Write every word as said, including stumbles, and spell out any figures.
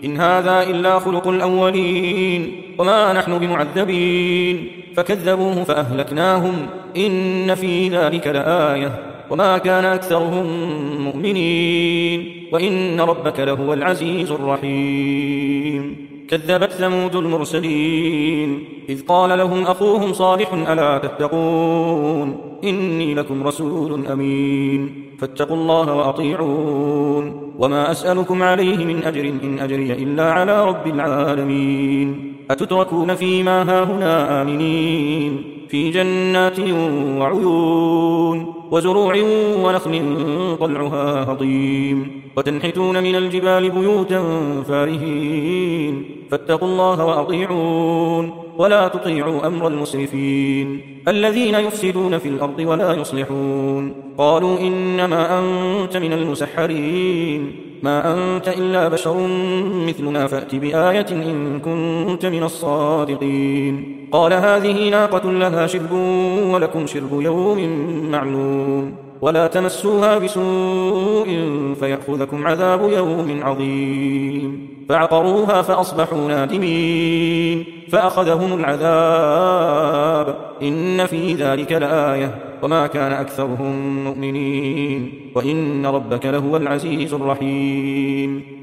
إن هذا إلا خلق الأولين وما نحن بمعذبين فكذبوه فأهلكناهم إن في ذلك لآية وما كان أكثرهم مؤمنين وإن ربك لهو العزيز الرحيم. كذبت ثمود المرسلين إذ قال لهم أخوهم صالح ألا تتقون إني لكم رسول أمين فاتقوا الله وأطيعون وما أسألكم عليه من أجر إن أجري إلا على رب العالمين. أتتركون فيما هاهنا آمنين في جنات وعيون وزروع ونخل طلعها هضيم وتنحتون من الجبال بيوتا فارهين فاتقوا الله وأطيعون ولا تطيعوا أمر المسرفين الذين يفسدون في الأرض ولا يصلحون. قالوا إنما أنت من المسحرين ما أنت إلا بشر مثلنا فأت بآية إن كنت من الصادقين. قال هذه ناقة لها شرب ولكم شرب يوم معلوم ولا تمسوها بسوء فيأخذكم عذاب يوم عظيم. فعقروها فأصبحوا نادمين فأخذهم العذاب إن في ذلك لآية وما كان أكثرهم مؤمنين وإن ربك لهو العزيز الرحيم.